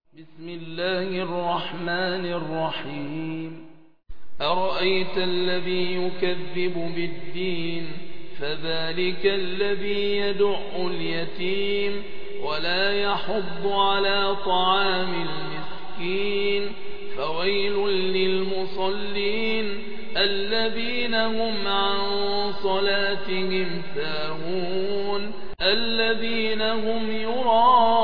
بسم الله الرحمن الرحيم. أرأيت الذي يكذب بالدين فذلك الذي يدع اليتيم ولا يحض على طعام المسكين فويل للمصلين الذين هم عن صلاتهم ساهون الذين هم يراءون